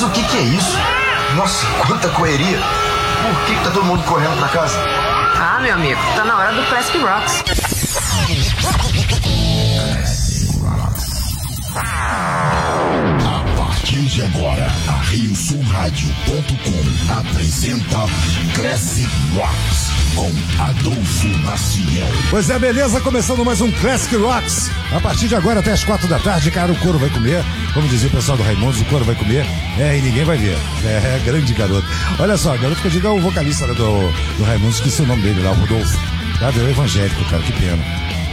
o que é isso? Nossa, quanta correria. Por que tá todo mundo correndo pra casa? Ah, meu amigo, tá na hora do Classic Rocks. A partir de agora, a RioSulRádio.com apresenta Classic Rocks com Adolfo Maciel. Pois é, beleza, começando mais um Classic Rocks. A partir de agora até as 4 da tarde, cara, o couro vai comer. Como dizia o pessoal do Raimundos, o couro vai comer. E ninguém vai ver. Grande garoto. Olha só, garoto que eu digo é o vocalista do Raimundos, esqueci o nome dele lá, o Rodolfo. Tá, virou evangélico, cara, que pena.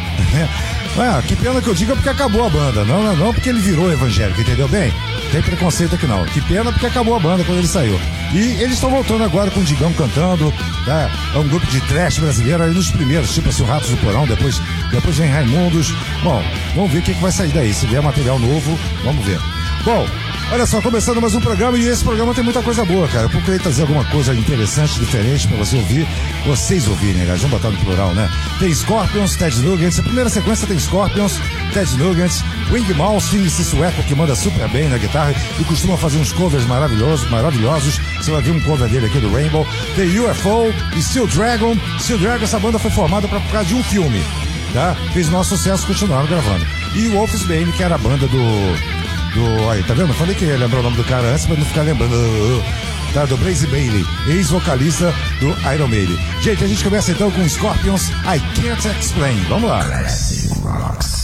Que pena que eu digo é porque acabou a banda. Não porque ele virou evangélico, entendeu bem? Tem preconceito aqui não. Que pena porque acabou a banda quando ele saiu. E eles estão voltando agora com o Digão cantando, tá? É um grupo de trash brasileiro aí nos primeiros, tipo assim, o Ratos do Porão, depois vem Raimundos. Bom, vamos ver o que vai sair daí. Se vier material novo, vamos ver. Bom, olha só, começando mais um programa, e esse programa tem muita coisa boa, cara. Eu procurei trazer alguma coisa interessante, diferente pra vocês ouvirem, né? Vamos botar no plural, né? Tem Scorpions, Ted Nugent. A primeira sequência tem Scorpions, Ted Nugent, Wing Mouse, esse sueco que manda super bem na guitarra e costuma fazer uns covers maravilhosos. Você vai ver um cover dele aqui do Rainbow. Tem UFO e Steel Dragon. Steel Dragon, essa banda foi formada por causa de um filme, tá? Fez maior sucesso, continuaram gravando. E o Wolfsbane, que era a banda aí, tá vendo? Eu falei que ia lembrar o nome do cara antes, mas não ficar lembrando. Tá, do Blaze Bayley, ex-vocalista do Iron Maiden. Gente, a gente começa então com Scorpions, I Can't Explain. Vamos lá. Classic Rocks.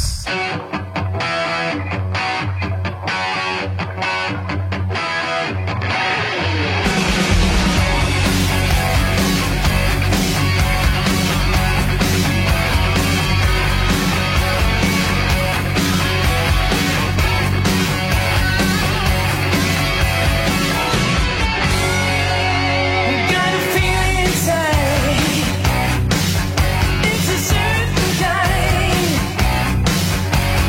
It's a certain kind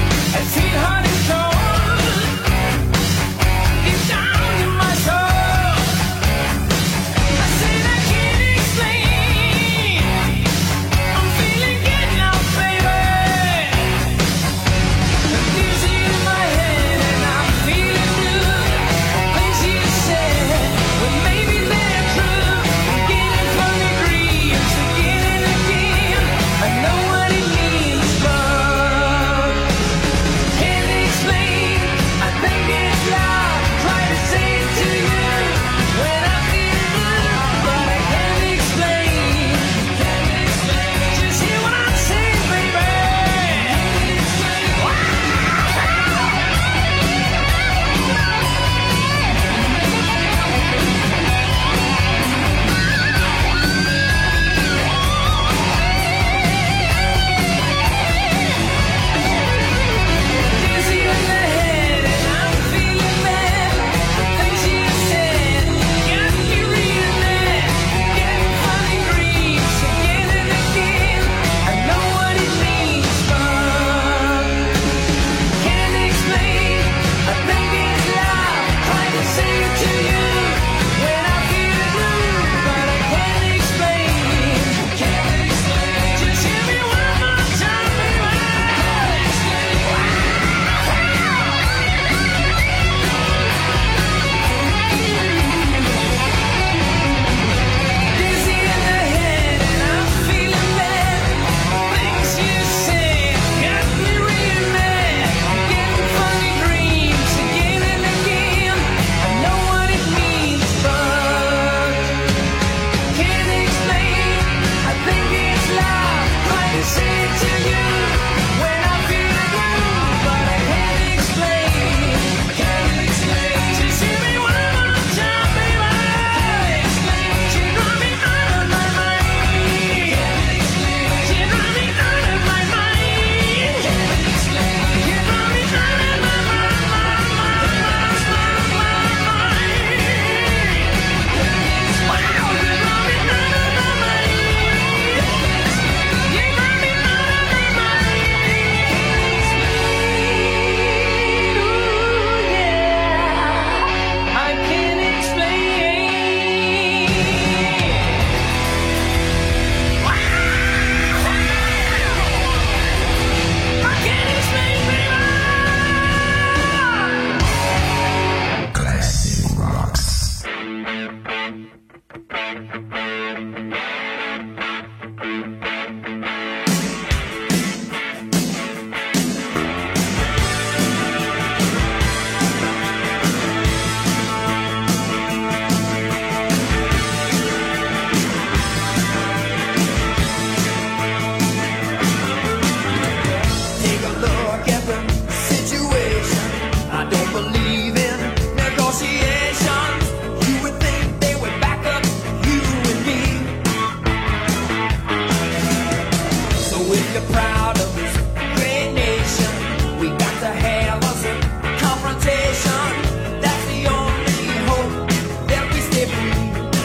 part of this great nation. We got to have us a confrontation. That's the only hope that we stay free.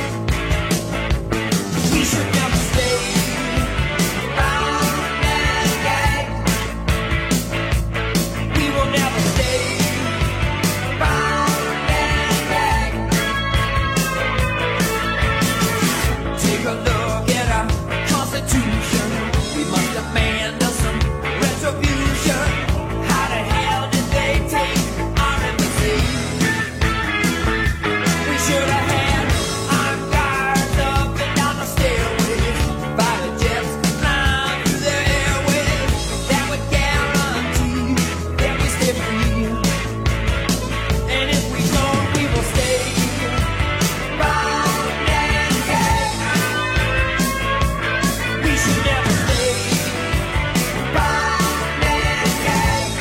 We should never stay bound and gagged. We will never stay bound and gagged. Take a look at our Constitution. We must demand us some retribution. How the hell did they take our embassy? We should have had armed guards up and down the stairways, fighter jets flying through the airways. That would guarantee that we stay free. And if we don't, we will stay bound and gagged. We should never stay bound and gagged.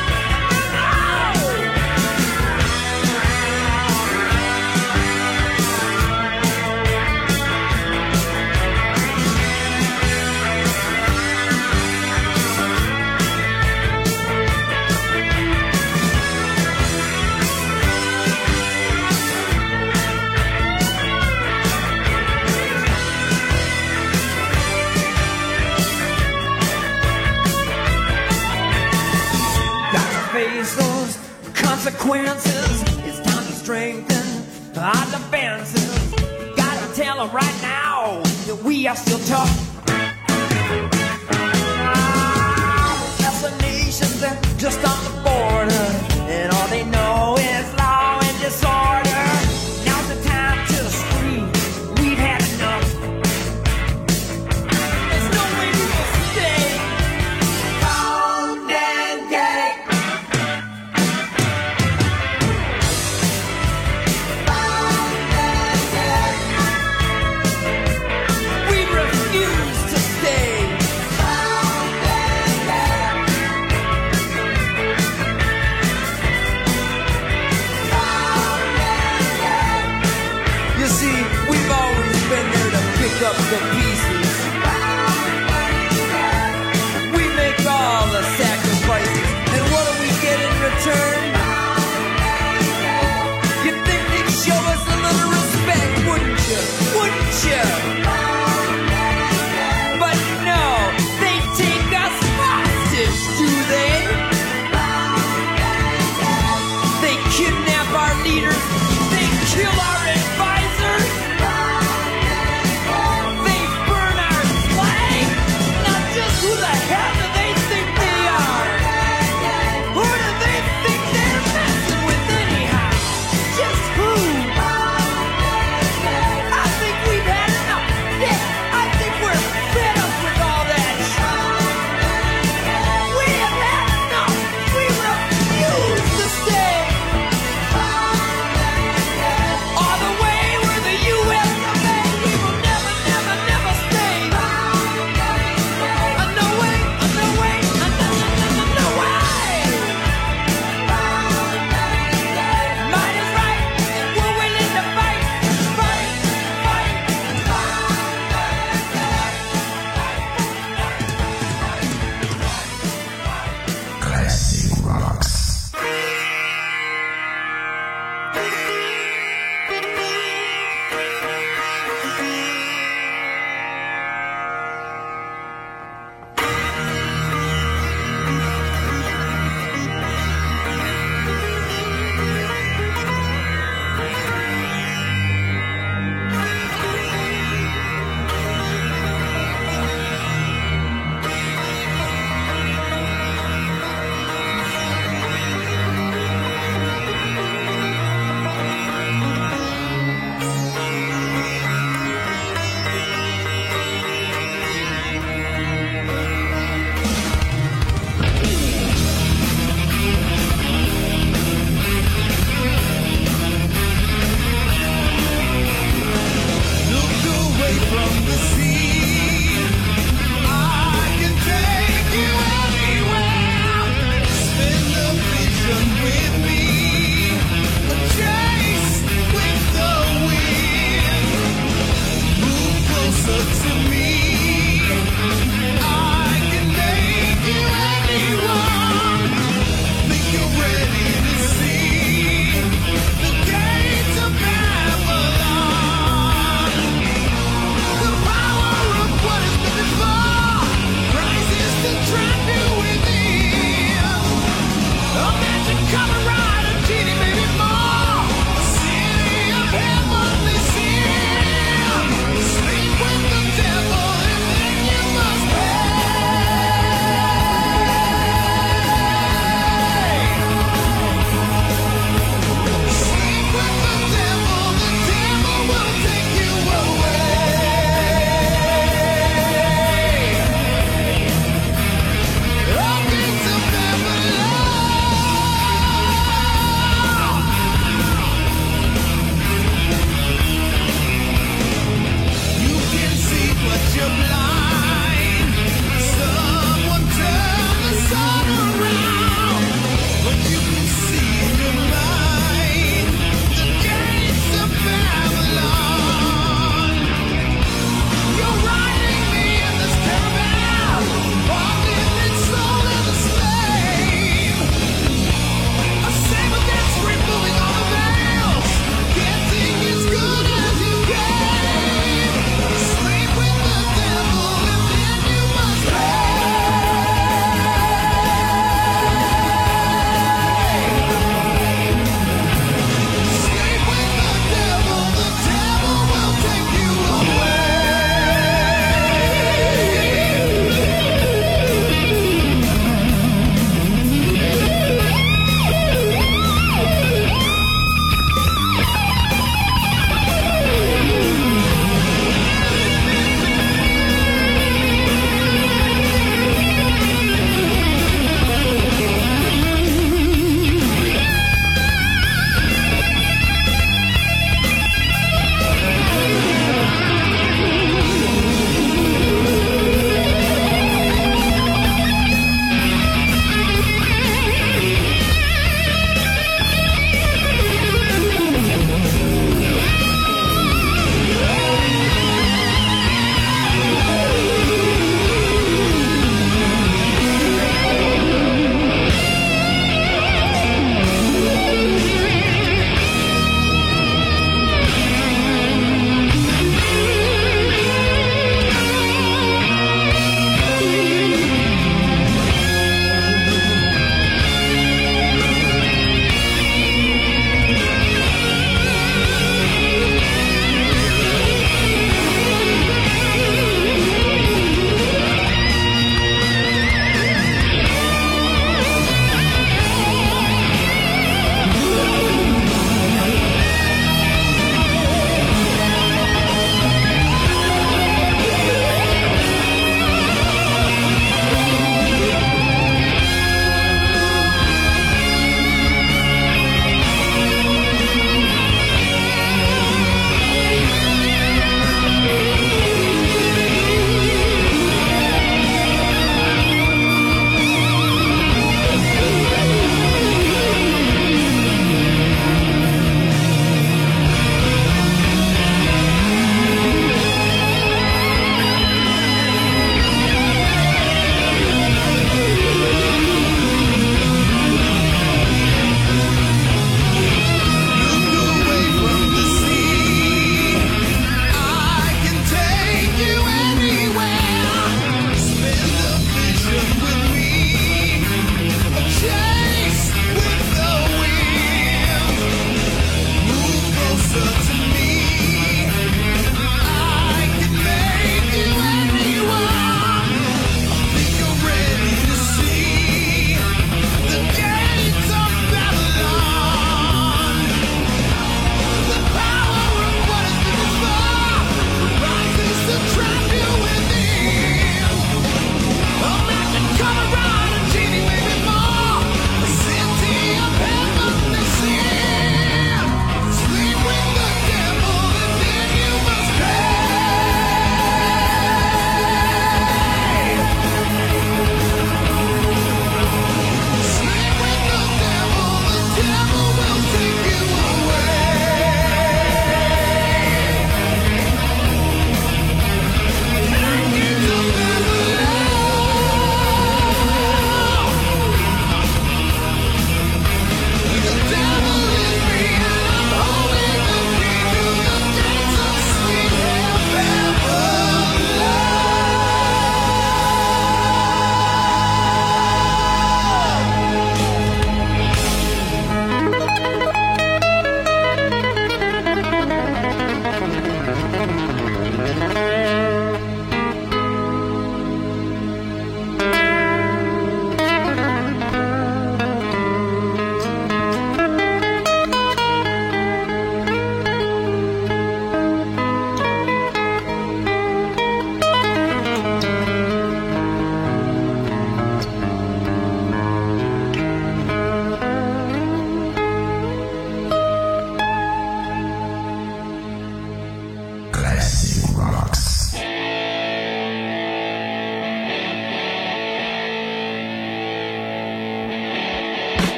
Got to face those consequences. It's time to strengthen our defenses. Gotta tell them right now that we are still tough. Assassinations, they're just on the border, and all they know is law and disorder. Now's the time to scream. We've had enough. There's no way we will stay bound and gagged. Bound and gagged. We refuse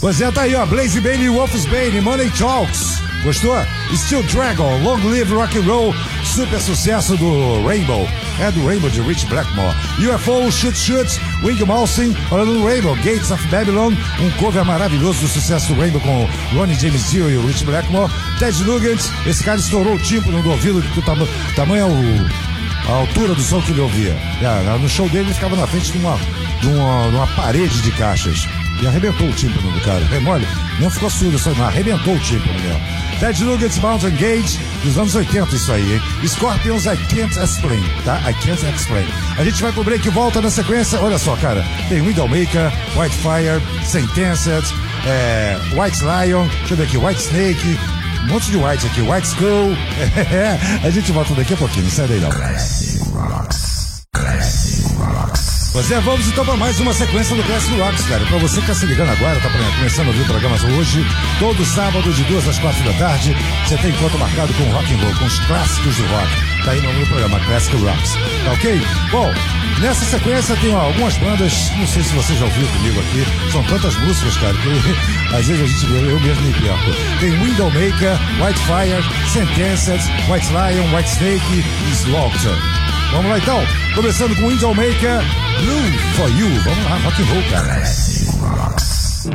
Pois é, tá aí, ó. Blaze Bailey, Wolf's Bane, Money Talks. Gostou? Steel Dragon, Long Live Rock and Roll, super sucesso do Rainbow. É do Rainbow de Rich Blackmore. UFO, Shoot Shoot, Wing Mousing, olha no Rainbow, Gates of Babylon, um cover maravilhoso do sucesso do Rainbow com Ronnie James Dio e o Rich Blackmore. Ted Nugent, esse cara estourou o tímpano do ouvido, que o tamanho é a altura do som que ele ouvia. No show dele ele ficava na frente de uma parede de caixas. E arrebentou o tímpano do cara. Remole, não ficou surdo, só não arrebentou o tímpano mesmo. Ted Nugent's Mountain Gate, dos anos 80 isso aí, hein? Scorpions, I Can't Explain, tá? I Can't Explain. A gente vai pro break e volta na sequência. Olha só, cara, tem Widowmaker, Whitefire, Sentenced, White Lion, deixa eu ver aqui, White Snake, um monte de White aqui, White Skull. A gente volta daqui a pouquinho, não sai daí não. Classic Rocks. Classic Rocks. Pois é, vamos então para mais uma sequência do Classic Rocks, cara. Pra você que tá se ligando agora, tá começando a ouvir o programa hoje, todo sábado de 2 às 4 da tarde, você tem encontro marcado com o rock and roll, com os clássicos do rock. Tá aí no nome do programa, Classic Rocks. Tá ok? Bom, nessa sequência tem algumas bandas, não sei se você já ouviu comigo aqui, são tantas músicas, cara, que às vezes a gente eu mesmo me perco. Tem Widowmaker, Whitefire, Sentenced, White Lion, White Snake e Slaughter. Vamos lá então, começando com Widowmaker, Blue for You. Vamos lá, rock and roll, cara. Classic Rocks.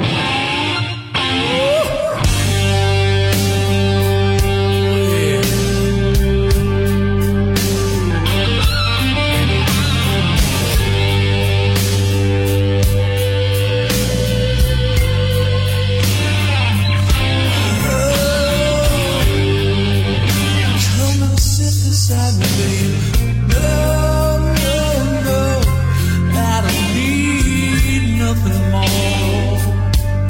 Come and sit beside me, baby. No, I don't need nothing more.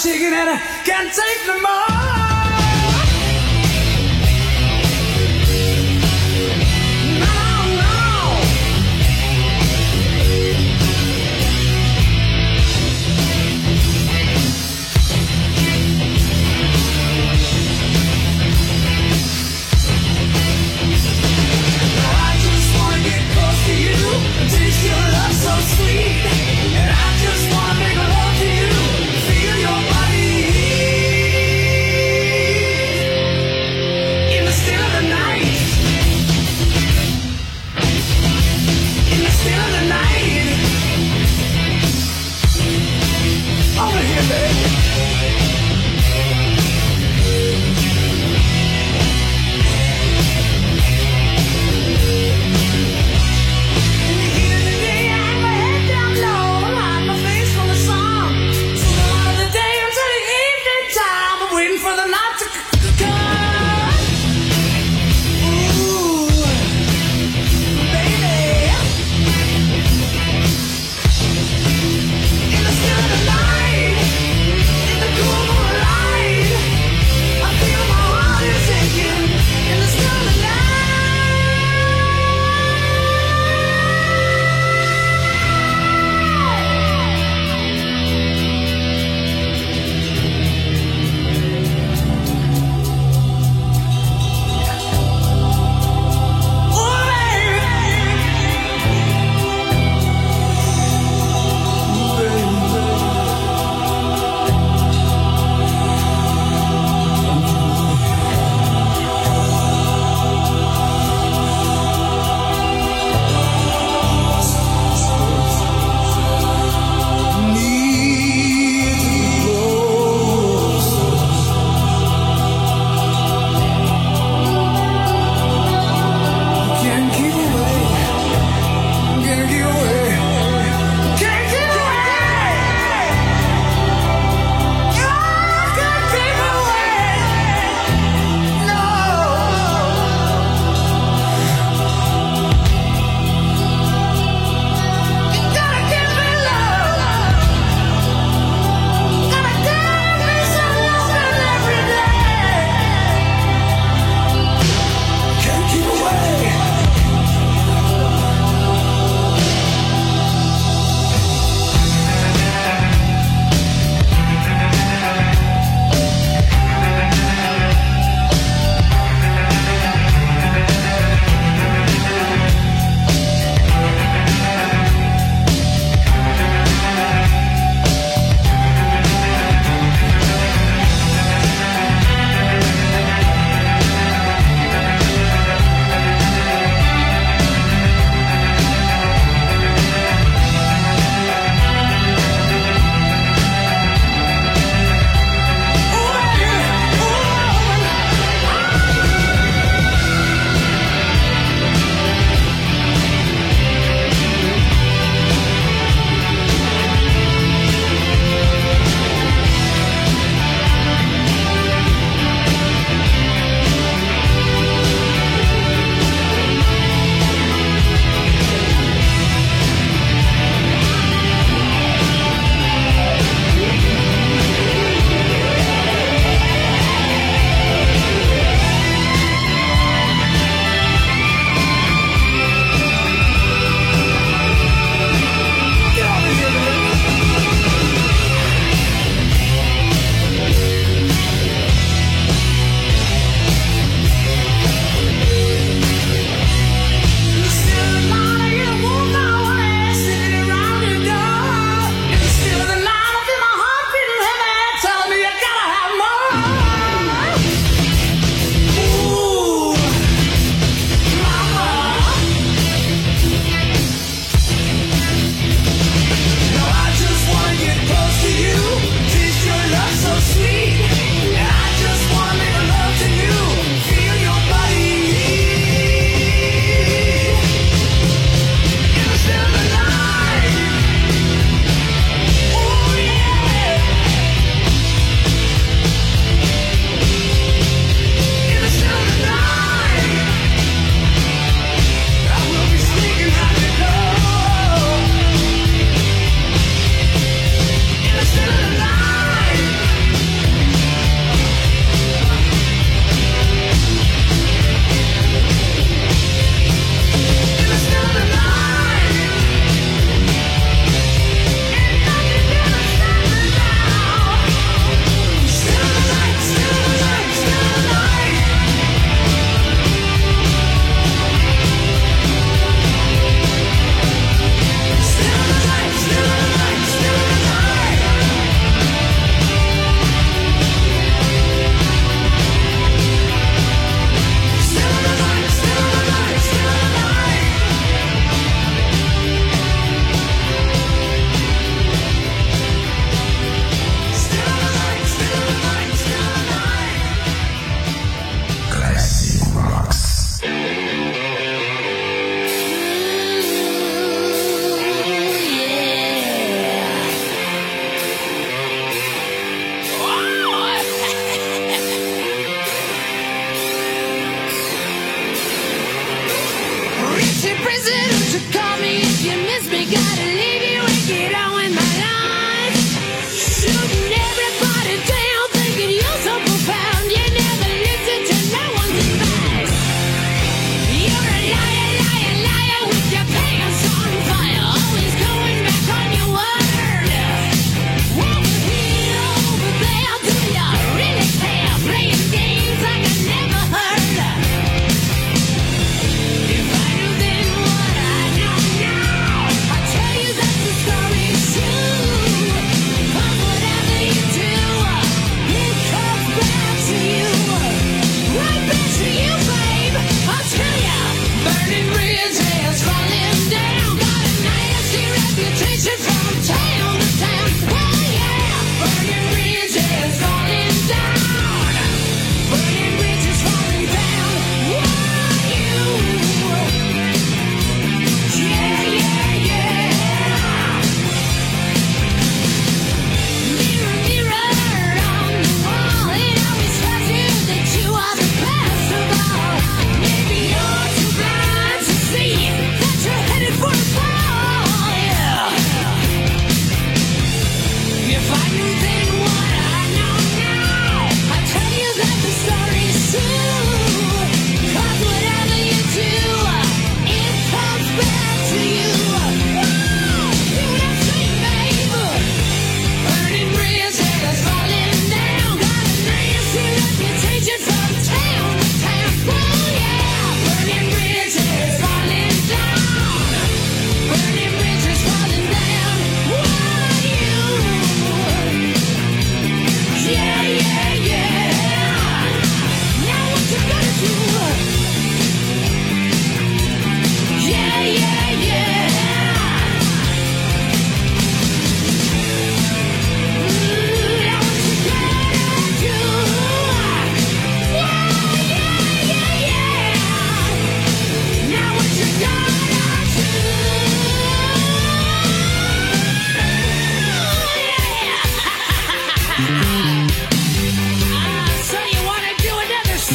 shaking and I can't take no more. And I just wanna make love to you, feel your body.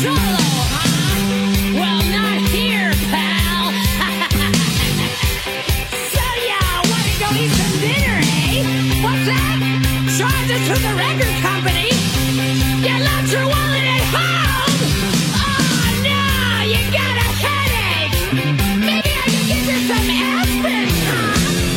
solo, huh? Well, not here, pal. So y'all wanna go eat some dinner, eh? What's that? Charge it to the record company? You left your wallet at home? Oh, no, you got a headache. Maybe I can give you some aspirin, huh?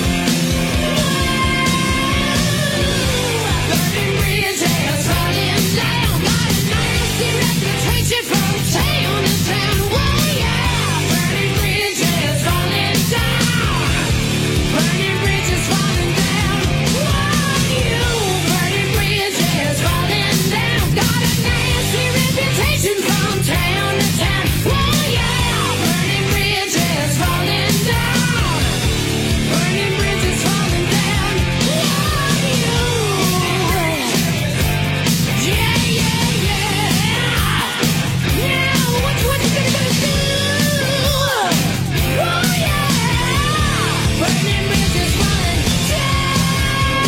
Burning bridges falling down. Got a nasty reputation from town to town. Oh, yeah. Burning bridges falling down. Burning bridges falling down. Whoa, you. Burning bridges falling down. Got a nasty reputation from town to town. Oh, yeah. Burning bridges falling down. Burning bridges falling down. Whoa, you. Yeah, yeah, yeah. Now, what you gonna do? Oh, yeah. Burning bridges falling down.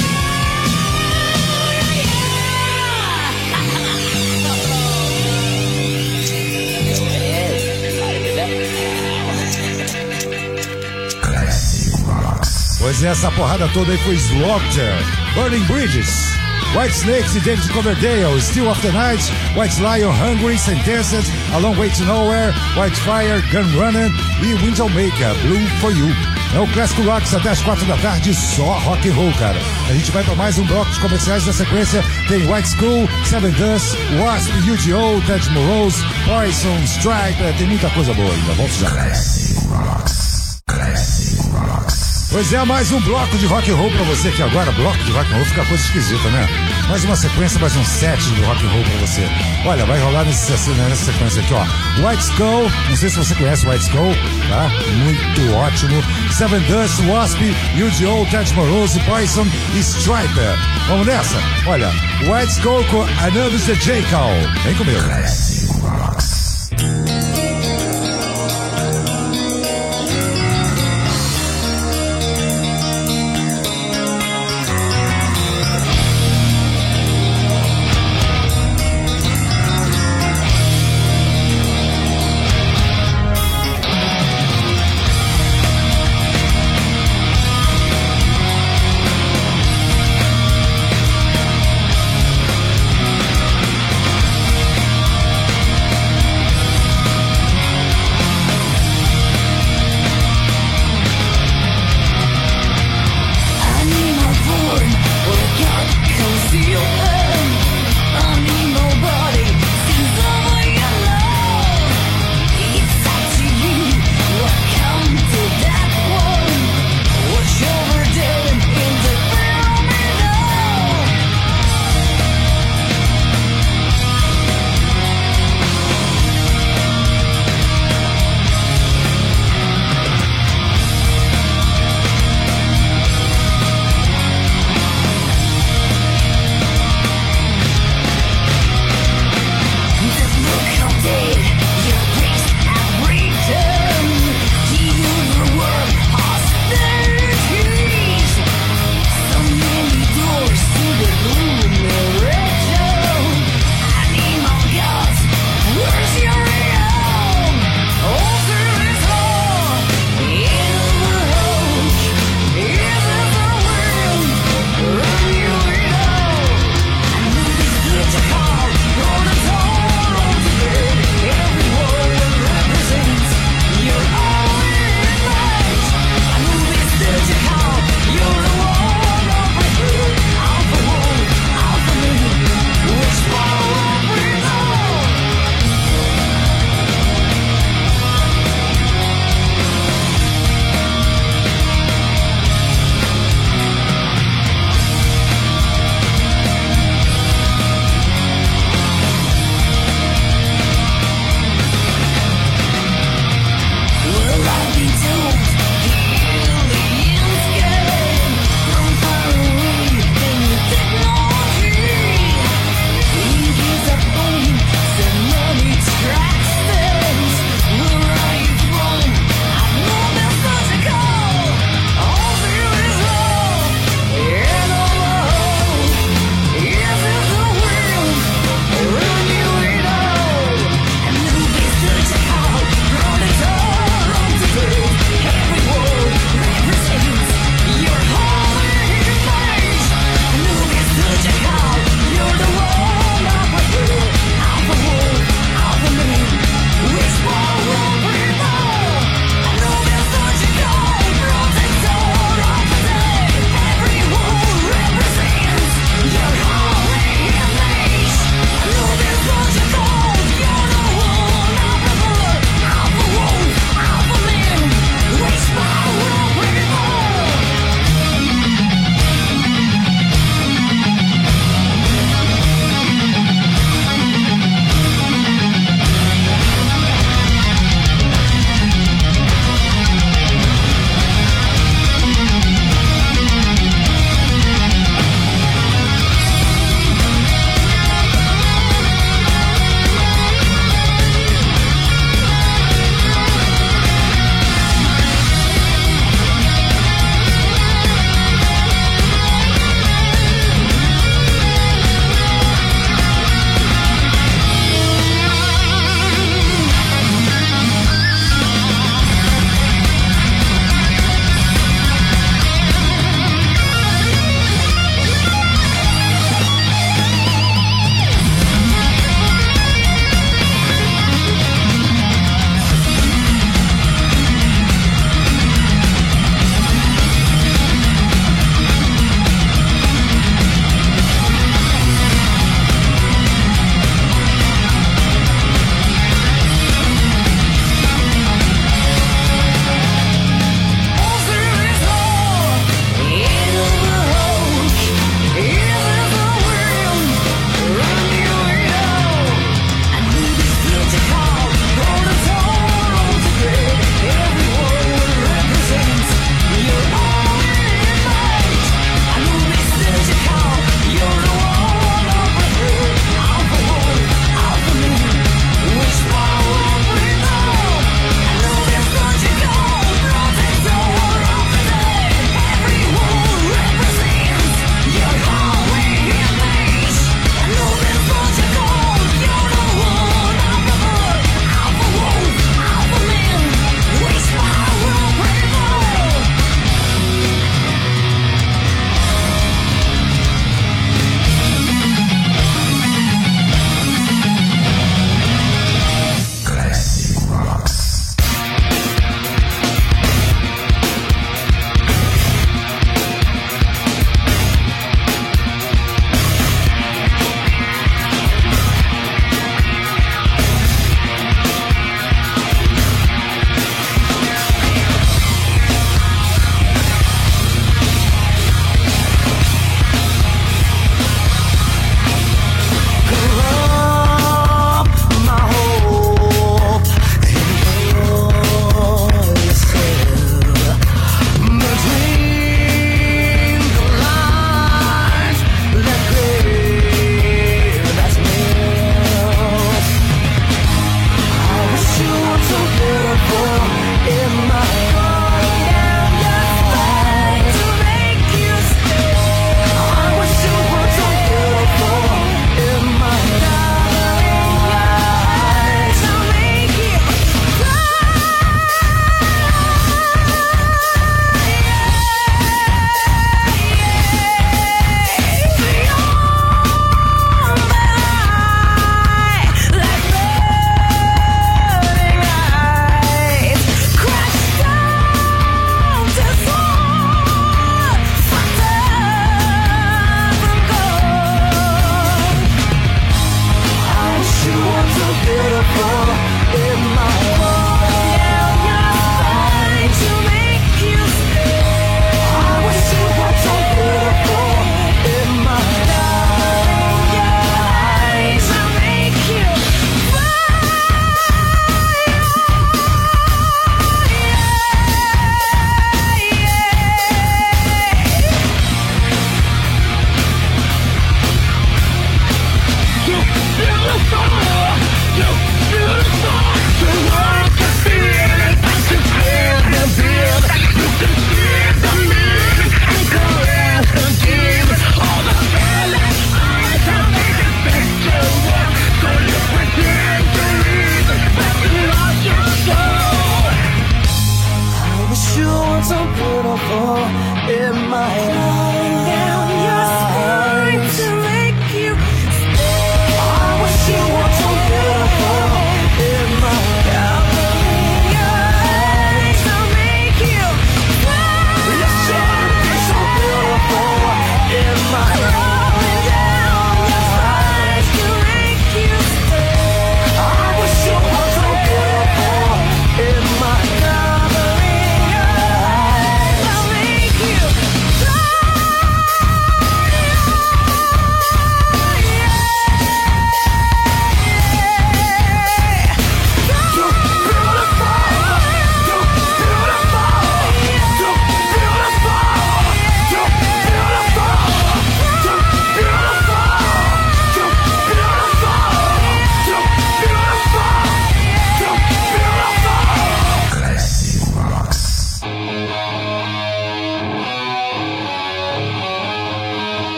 Classic Rocks. Pois é, essa porrada toda aí foi Slaughter, Burning Bridges, White Snakes e David Coverdale, Still of the Night, White Lion, Hungry, Sentenced, A Long Way to Nowhere, White Fire, Gun Runner e Windowmaker, Blue for You. É o Classic Rocks até as 4 da tarde, só rock and roll, cara. A gente vai pra mais um bloco de comerciais. Na sequência tem White School, Seven Dust, Wasp, UGO, Ted Morose, Poison, Stripe, tem muita coisa boa ainda. Volto já. Classic Rocks. Classic Rocks. Pois é, mais um bloco de rock and roll pra você aqui agora. Bloco de rock and roll fica coisa esquisita, né? Mais uma sequência, mais um set de rock and roll pra você. Olha, vai rolar nessa sequência aqui, ó. White Skull, não sei se você conhece White Skull, tá? Muito ótimo. Seven Dust, Wasp, UGO, Ted Morose, Poison e Striper. Vamos nessa? Olha, White Skull com Another the J. Call. Vem comigo. Classic Rocks.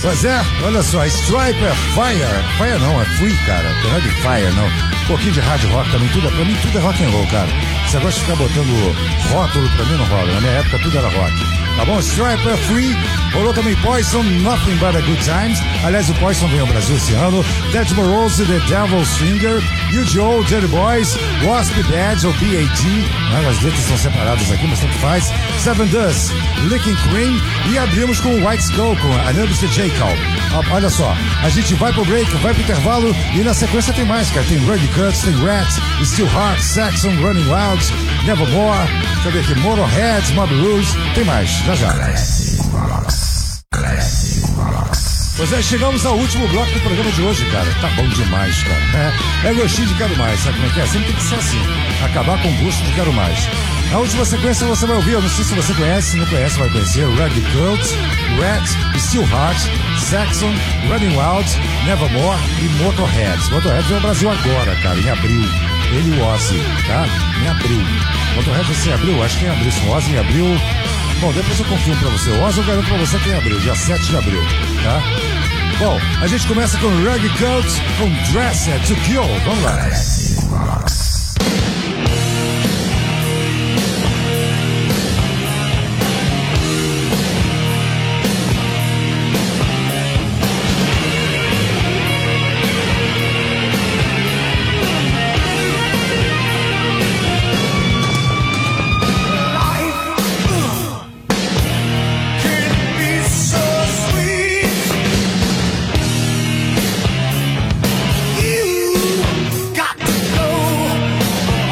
Pois é, olha só, Stripe é Fire não, é Free, cara, não é de Fire, não. Um pouquinho de hard rock também, pra mim tudo é rock and roll, cara. Você gosta de ficar botando rótulo, pra mim não rola, na minha época tudo era rock. Tá bom? Stripe é Free, rolou também Poison, Nothing But a Good Times. Aliás, o Poison veio ao Brasil esse ano. Dead Morose, The Devil's Finger, U.G.O., Dirty Boys, Wasp Bad ou B.A.G. As letras são separadas aqui, mas tanto faz. Seven Dust, Licking Cream. E abrimos com White Skull, com Anubis the J-Call. Olha só, a gente vai pro break, vai pro intervalo e na sequência tem mais, cara. Tem Rudy Kurtz, tem Rat, Steel Heart, Saxon, Running Wild, Nevermore, deixa eu ver aqui, Motorhead, Mob Rules, tem mais, já. Classic Rocks. Pois é, chegamos ao último bloco do programa de hoje, cara. Tá bom demais, cara. É gostinho de quero mais, sabe como é que é? Sempre tem que ser assim, acabar com o gosto de quero mais. A última sequência você vai ouvir, eu não sei se você conhece, se não conhece vai conhecer, Rudy Kurtz, Rat, Steel Heart, Saxon, Running Wild, Nevermore e Motorhead. Motorhead veio ao Brasil agora, cara, em abril. Ele e o Ozzy, tá? Em abril. Motorhead vai ser em abril? Acho que é em abril. Se o Ozzy em abril... Bom, depois eu confirmo pra você. O Ozzy eu garanto pra você que é em abril, dia 7 de abril, tá? Bom, a gente começa com Rudy Kurtz, com Dressed to Kill. Vamos lá. Classic Rocks. Got to go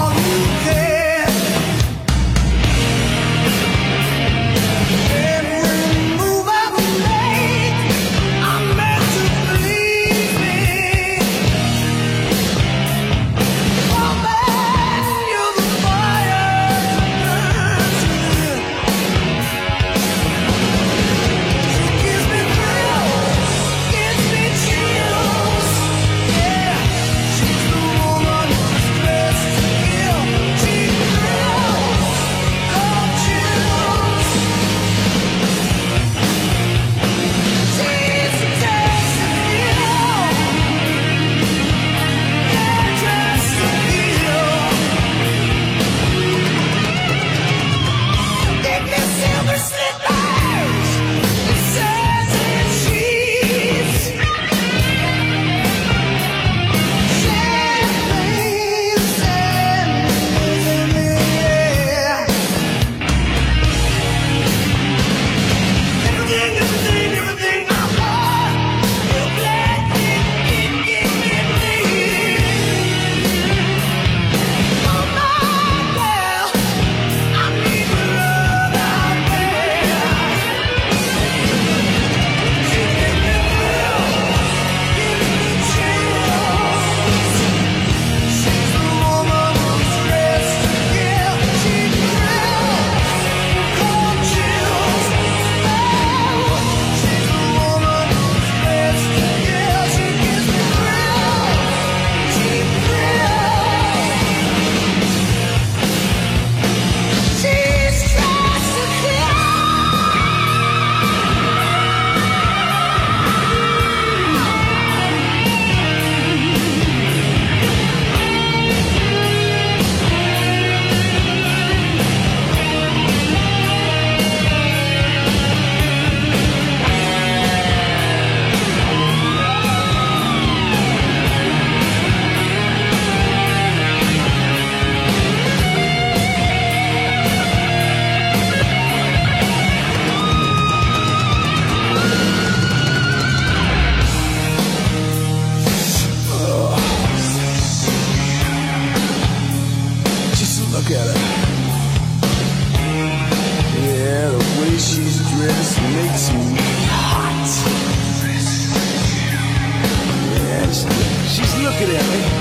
looking at me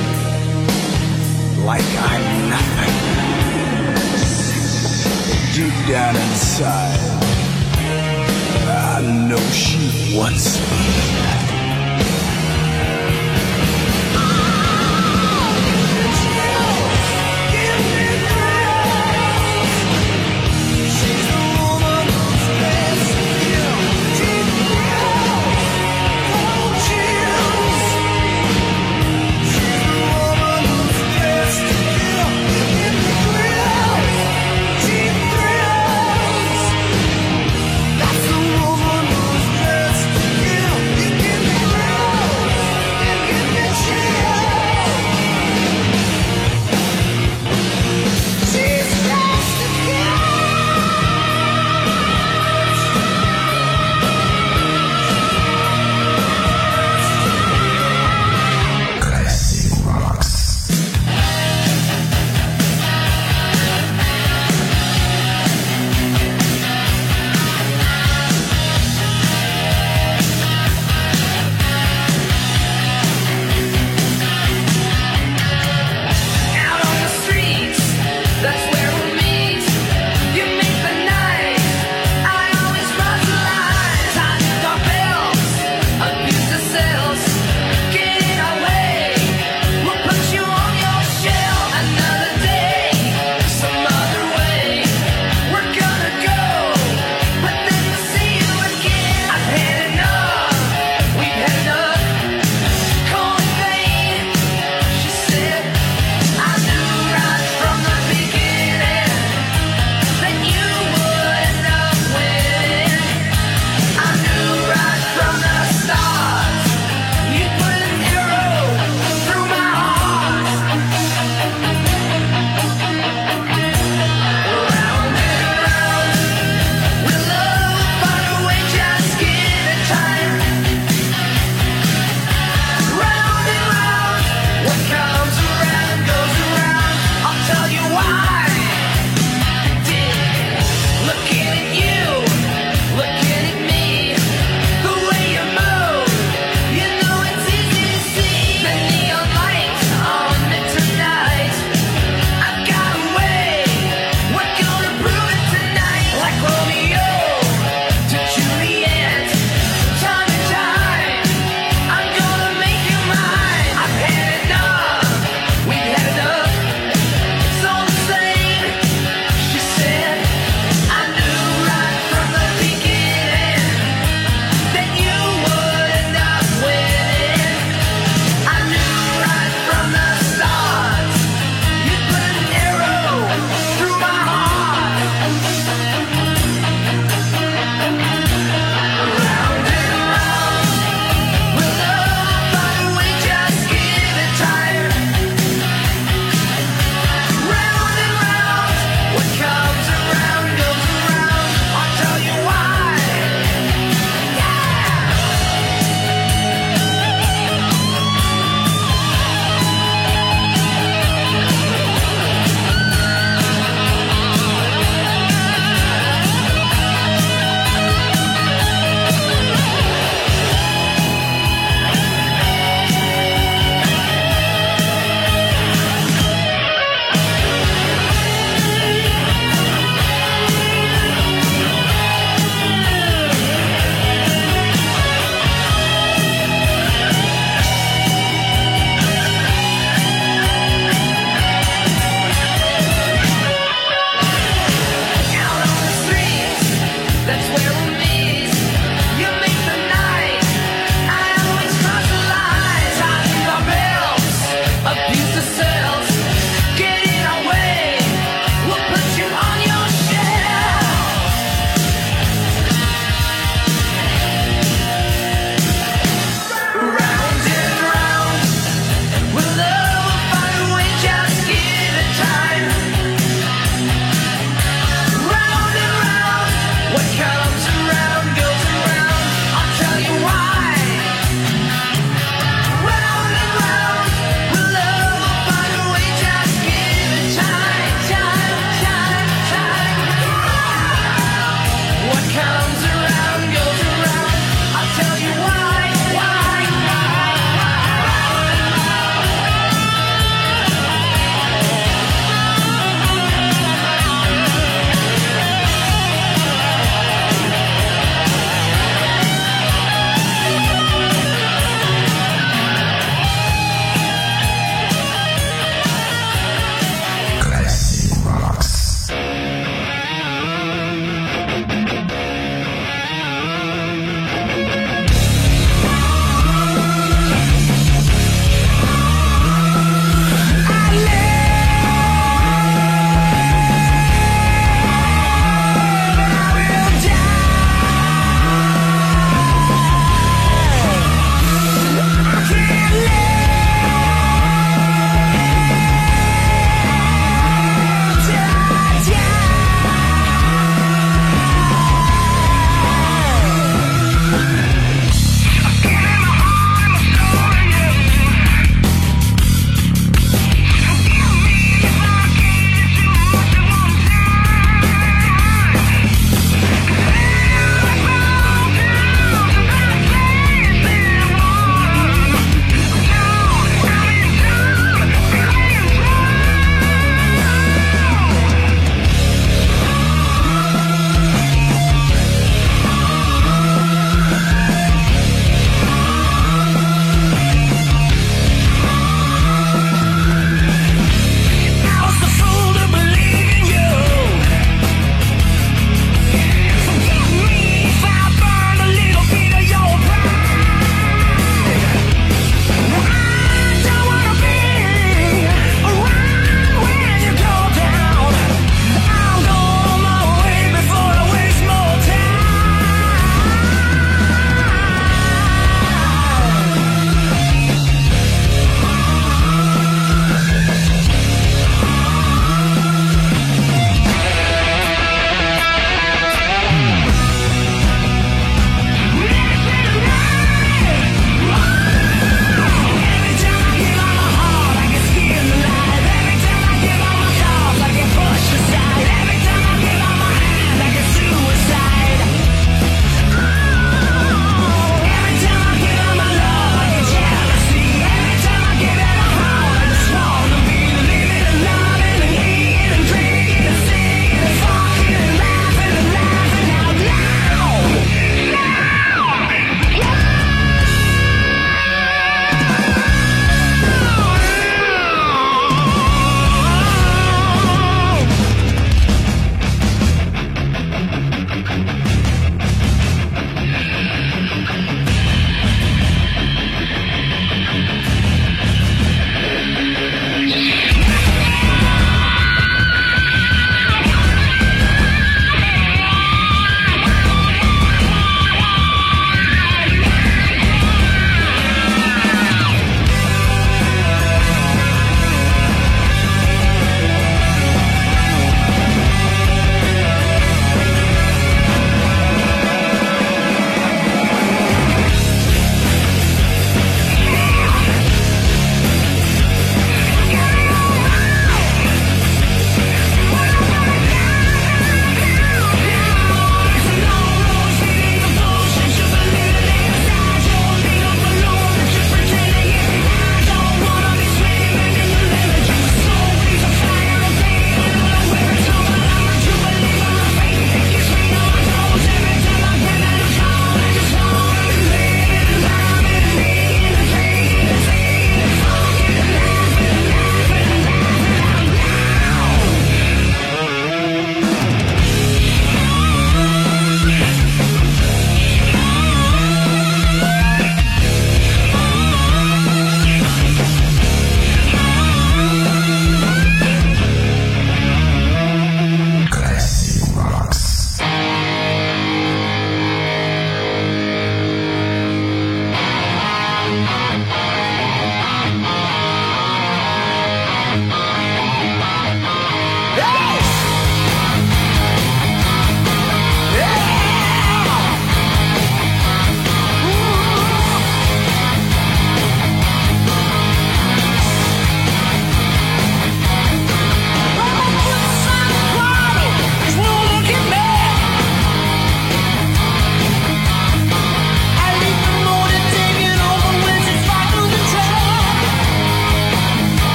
like I'm nothing. Deep down inside, I know she wants me.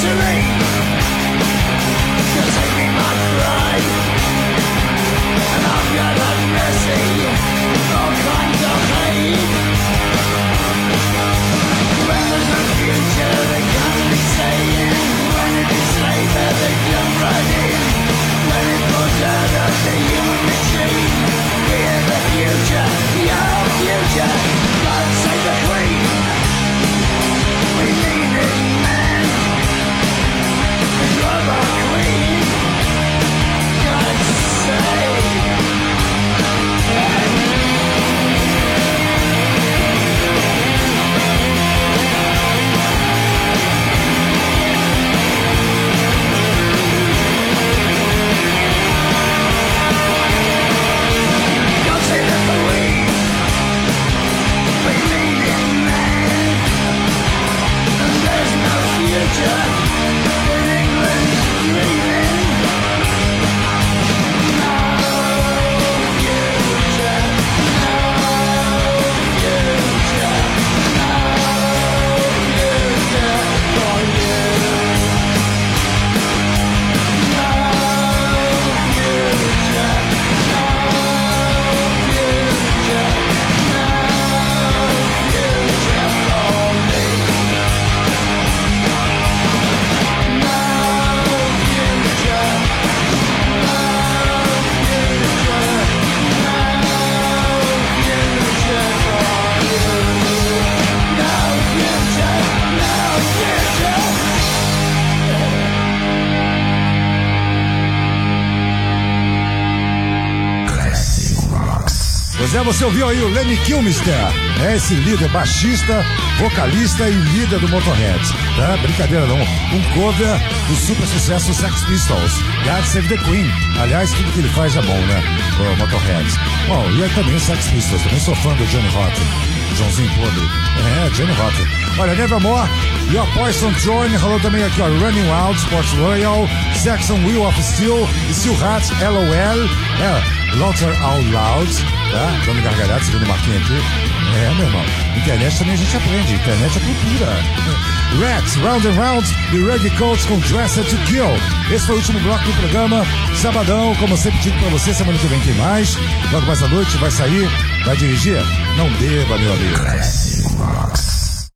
Pois é, você ouviu aí o Lemmy Kilmister, esse líder, baixista, vocalista e líder do Motorhead, tá? Brincadeira não, um cover do super sucesso Sex Pistols, God Save the Queen. Aliás, tudo que ele faz é bom, né? O Motorhead. Bom, e aí também o Sex Pistols, também sou fã do Johnny Rotten, Joãozinho podre. É, Johnny Rotten. Olha, Nevermore, Your Poison Throne, rolou também aqui, ó, Running Wild, Sports Royal, Saxon Wheel of Steel, Steel Heart, LOL, Laughter Out Loud, tá? Dando gargalhada, segundo o Marquinhos aqui. É, meu irmão, internet também a gente aprende, internet é cultura. Rats, Round and Round e Reggae Coats com Dressed to Kill. Esse foi o último bloco do programa, sabadão, como eu sempre digo pra você, semana que vem tem mais. Logo mais à noite vai sair, vai dirigir? Não beba, meu amigo. Classic Rocks.